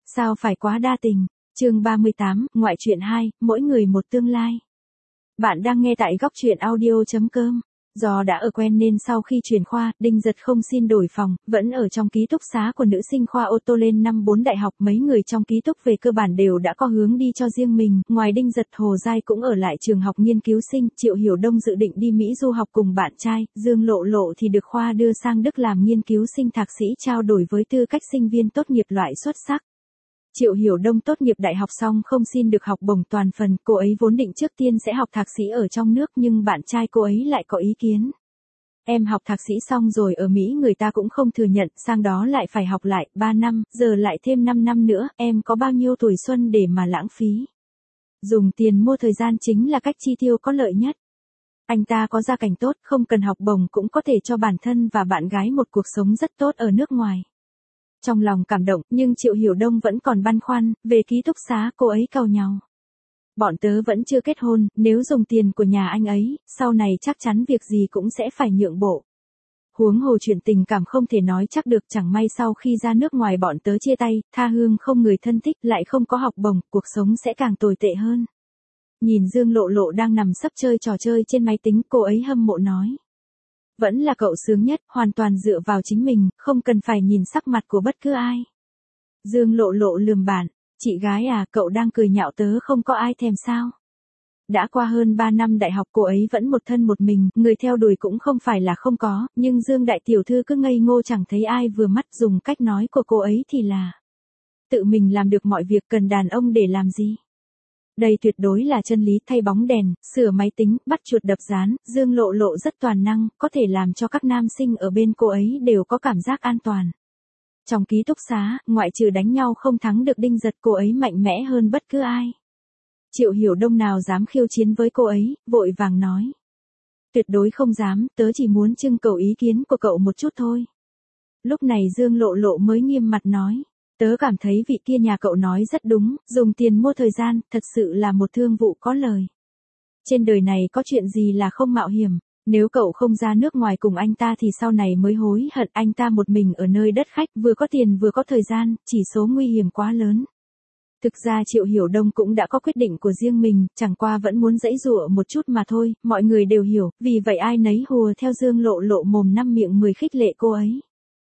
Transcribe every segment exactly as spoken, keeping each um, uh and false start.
Sao phải quá đa tình. Chương ba mươi tám, ngoại truyện hai, mỗi người một tương lai. Bạn đang nghe tại góc truyện audio chấm com. Do đã ở quen nên sau khi chuyển khoa, Đinh Giật không xin đổi phòng, vẫn ở trong ký túc xá của nữ sinh khoa ô tô lên năm bốn đại học. Mấy người trong ký túc về cơ bản đều đã có hướng đi cho riêng mình, ngoài Đinh Giật, Hồ Giai cũng ở lại trường học nghiên cứu sinh, Triệu Hiểu Đông dự định đi Mỹ du học cùng bạn trai, Dương Lộ Lộ thì được khoa đưa sang Đức làm nghiên cứu sinh thạc sĩ trao đổi với tư cách sinh viên tốt nghiệp loại xuất sắc. Triệu Hiểu Đông tốt nghiệp đại học xong không xin được học bổng toàn phần, cô ấy vốn định trước tiên sẽ học thạc sĩ ở trong nước nhưng bạn trai cô ấy lại có ý kiến. Em học thạc sĩ xong rồi ở Mỹ người ta cũng không thừa nhận, sang đó lại phải học lại, ba năm, giờ lại thêm năm năm nữa, em có bao nhiêu tuổi xuân để mà lãng phí. Dùng tiền mua thời gian chính là cách chi tiêu có lợi nhất. Anh ta có gia cảnh tốt, không cần học bổng cũng có thể cho bản thân và bạn gái một cuộc sống rất tốt ở nước ngoài. Trong lòng cảm động, nhưng Triệu Hiểu Đông vẫn còn băn khoăn, về ký túc xá cô ấy càu nhàu. Bọn tớ vẫn chưa kết hôn, nếu dùng tiền của nhà anh ấy, sau này chắc chắn việc gì cũng sẽ phải nhượng bộ. Huống hồ chuyện tình cảm không thể nói chắc được, chẳng may sau khi ra nước ngoài bọn tớ chia tay, tha hương không người thân thích, lại không có học bổng, cuộc sống sẽ càng tồi tệ hơn. Nhìn Dương Lộ Lộ đang nằm sấp chơi trò chơi trên máy tính, cô ấy hâm mộ nói. Vẫn là cậu sướng nhất, hoàn toàn dựa vào chính mình, không cần phải nhìn sắc mặt của bất cứ ai. Dương Lộ Lộ lườm bạn, chị gái à, cậu đang cười nhạo tớ không có ai thèm sao. Đã qua hơn ba năm đại học cô ấy vẫn một thân một mình, người theo đuổi cũng không phải là không có, nhưng Dương đại tiểu thư cứ ngây ngô chẳng thấy ai vừa mắt, dùng cách nói của cô ấy thì là tự mình làm được mọi việc, cần đàn ông để làm gì. Đây tuyệt đối là chân lý, thay bóng đèn, sửa máy tính, bắt chuột đập dán, Dương Lộ Lộ rất toàn năng, có thể làm cho các nam sinh ở bên cô ấy đều có cảm giác an toàn. Trong ký túc xá, ngoại trừ đánh nhau không thắng được Đinh Giật, cô ấy mạnh mẽ hơn bất cứ ai. Triệu Hiểu Đông nào dám khiêu chiến với cô ấy, vội vàng nói. Tuyệt đối không dám, tớ chỉ muốn trưng cầu ý kiến của cậu một chút thôi. Lúc này Dương Lộ Lộ mới nghiêm mặt nói. Tớ cảm thấy vị kia nhà cậu nói rất đúng, dùng tiền mua thời gian, thật sự là một thương vụ có lời. Trên đời này có chuyện gì là không mạo hiểm, nếu cậu không ra nước ngoài cùng anh ta thì sau này mới hối hận, anh ta một mình ở nơi đất khách, vừa có tiền vừa có thời gian, chỉ số nguy hiểm quá lớn. Thực ra Triệu Hiểu Đông cũng đã có quyết định của riêng mình, chẳng qua vẫn muốn giãy giụa một chút mà thôi, mọi người đều hiểu, vì vậy ai nấy hùa theo Dương Lộ Lộ mồm năm miệng mười khích lệ cô ấy.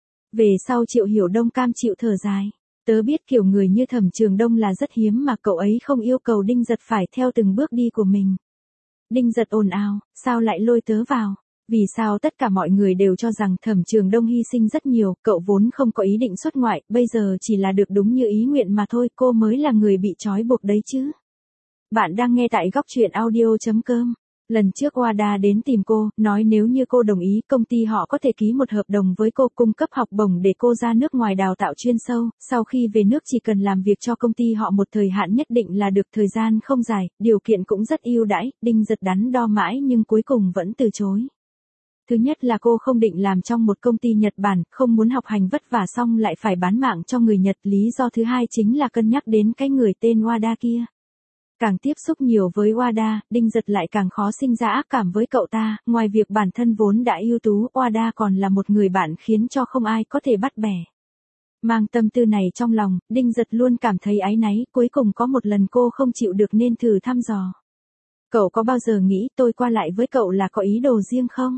Về sau Triệu Hiểu Đông cam chịu thở dài. Tớ biết kiểu người như Thẩm Trường Đông là rất hiếm mà cậu ấy không yêu cầu Đinh Giật phải theo từng bước đi của mình. Đinh Giật ồn ào, sao lại lôi tớ vào? Vì sao tất cả mọi người đều cho rằng Thẩm Trường Đông hy sinh rất nhiều, cậu vốn không có ý định xuất ngoại, bây giờ chỉ là được đúng như ý nguyện mà thôi, cô mới là người bị trói buộc đấy chứ. Bạn đang nghe tại góc truyện audio chấm com. Lần trước Wada đến tìm cô, nói nếu như cô đồng ý, công ty họ có thể ký một hợp đồng với cô cung cấp học bổng để cô ra nước ngoài đào tạo chuyên sâu, sau khi về nước chỉ cần làm việc cho công ty họ một thời hạn nhất định là được, thời gian không dài, điều kiện cũng rất ưu đãi. Đinh Giật đắn đo mãi nhưng cuối cùng vẫn từ chối. Thứ nhất là cô không định làm trong một công ty Nhật Bản, không muốn học hành vất vả xong lại phải bán mạng cho người Nhật, lý do thứ hai chính là cân nhắc đến cái người tên Wada kia. Càng tiếp xúc nhiều với Wada, Đinh Giật lại càng khó sinh ra ác cảm với cậu ta, ngoài việc bản thân vốn đã ưu tú, Wada còn là một người bạn khiến cho không ai có thể bắt bẻ. Mang tâm tư này trong lòng, Đinh Giật luôn cảm thấy áy náy, cuối cùng có một lần cô không chịu được nên thử thăm dò. Cậu có bao giờ nghĩ tôi qua lại với cậu là có ý đồ riêng không?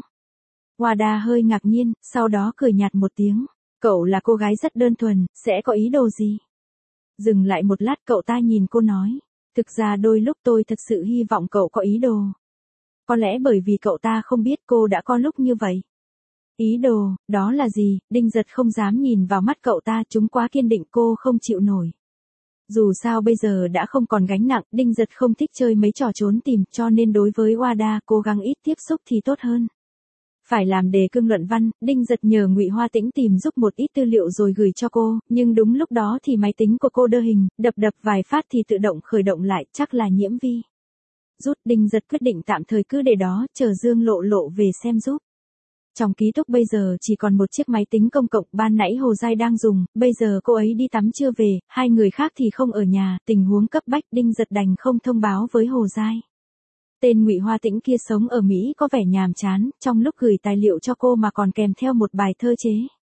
Wada hơi ngạc nhiên, sau đó cười nhạt một tiếng. Cậu là cô gái rất đơn thuần, sẽ có ý đồ gì? Dừng lại một lát cậu ta nhìn cô nói. Thực ra đôi lúc tôi thật sự hy vọng cậu có ý đồ. Có lẽ bởi vì cậu ta không biết cô đã có lúc như vậy. Ý đồ, đó là gì? Đinh Giật không dám nhìn vào mắt cậu ta, chúng quá kiên định cô không chịu nổi. Dù sao bây giờ đã không còn gánh nặng, Đinh Giật không thích chơi mấy trò trốn tìm, cho nên đối với Wada cố gắng ít tiếp xúc thì tốt hơn. Phải làm đề cương luận văn, Đinh Giật nhờ Ngụy Hoa Tĩnh tìm giúp một ít tư liệu rồi gửi cho cô, nhưng đúng lúc đó thì máy tính của cô đơ hình, đập đập vài phát thì tự động khởi động lại, chắc là nhiễm vi. Rút, Đinh Giật quyết định tạm thời cứ để đó, chờ Dương Lộ Lộ về xem giúp. Trong ký túc bây giờ chỉ còn một chiếc máy tính công cộng, ban nãy Hồ Giai đang dùng, bây giờ cô ấy đi tắm chưa về, hai người khác thì không ở nhà, tình huống cấp bách, Đinh Giật đành không thông báo với Hồ Giai. Tên Ngụy Hoa Tĩnh kia sống ở Mỹ có vẻ nhàm chán, trong lúc gửi tài liệu cho cô mà còn kèm theo một bài thơ chế.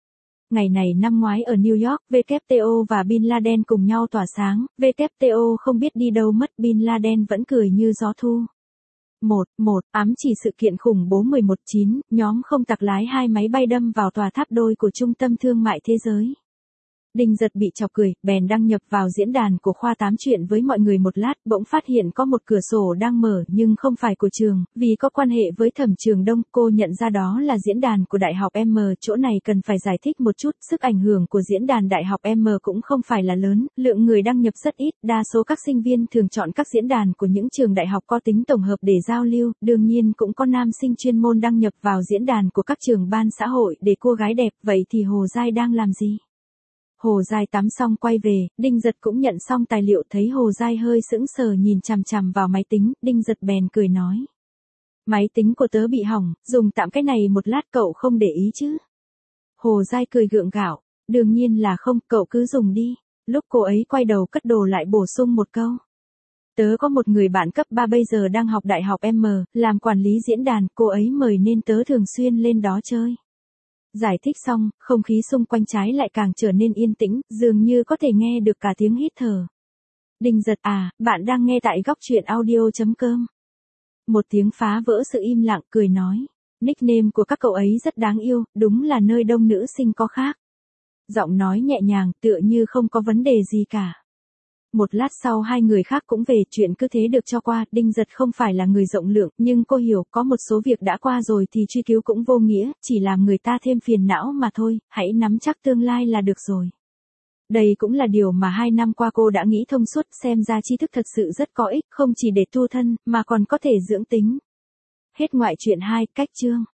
Ngày này năm ngoái ở New York, vê kép tê o và Bin Laden cùng nhau tỏa sáng, vê kép tê o không biết đi đâu mất, Bin Laden vẫn cười như gió thu. một. một. Ám chỉ sự kiện khủng bố mười một chín, nhóm không tặc lái hai máy bay đâm vào tòa tháp đôi của Trung tâm Thương mại Thế giới. Đinh Giật bị chọc cười, bèn đăng nhập vào diễn đàn của khoa tám chuyện với mọi người một lát, bỗng phát hiện có một cửa sổ đang mở nhưng không phải của trường, vì có quan hệ với Thẩm Trường Đông, cô nhận ra đó là diễn đàn của Đại học M, chỗ này cần phải giải thích một chút, sức ảnh hưởng của diễn đàn Đại học M cũng không phải là lớn, lượng người đăng nhập rất ít, đa số các sinh viên thường chọn các diễn đàn của những trường đại học có tính tổng hợp để giao lưu, đương nhiên cũng có nam sinh chuyên môn đăng nhập vào diễn đàn của các trường ban xã hội để cua gái đẹp, vậy thì Hồ Giai đang làm gì? Hồ Giai tắm xong quay về, Đinh Giật cũng nhận xong tài liệu, thấy Hồ Giai hơi sững sờ nhìn chằm chằm vào máy tính, Đinh Giật bèn cười nói. Máy tính của tớ bị hỏng, dùng tạm cái này một lát, cậu không để ý chứ? Hồ Giai cười gượng gạo, đương nhiên là không, cậu cứ dùng đi. Lúc cô ấy quay đầu cất đồ lại bổ sung một câu. Tớ có một người bạn cấp ba bây giờ đang học Đại học M, làm quản lý diễn đàn, cô ấy mời nên tớ thường xuyên lên đó chơi. Giải thích xong, không khí xung quanh trái lại càng trở nên yên tĩnh, dường như có thể nghe được cả tiếng hít thở. Đinh Giật à, bạn đang nghe tại góc truyện audio chấm com. Một tiếng phá vỡ sự im lặng, cười nói. Nickname của các cậu ấy rất đáng yêu, đúng là nơi đông nữ sinh có khác. Giọng nói nhẹ nhàng, tựa như không có vấn đề gì cả. Một lát sau hai người khác cũng về, chuyện cứ thế được cho qua, Đinh Giật không phải là người rộng lượng, nhưng cô hiểu có một số việc đã qua rồi thì truy cứu cũng vô nghĩa, chỉ làm người ta thêm phiền não mà thôi, hãy nắm chắc tương lai là được rồi. Đây cũng là điều mà hai năm qua cô đã nghĩ thông suốt, xem ra tri thức thật sự rất có ích, không chỉ để tu thân, mà còn có thể dưỡng tính. Hết ngoại truyện hai, cách chương.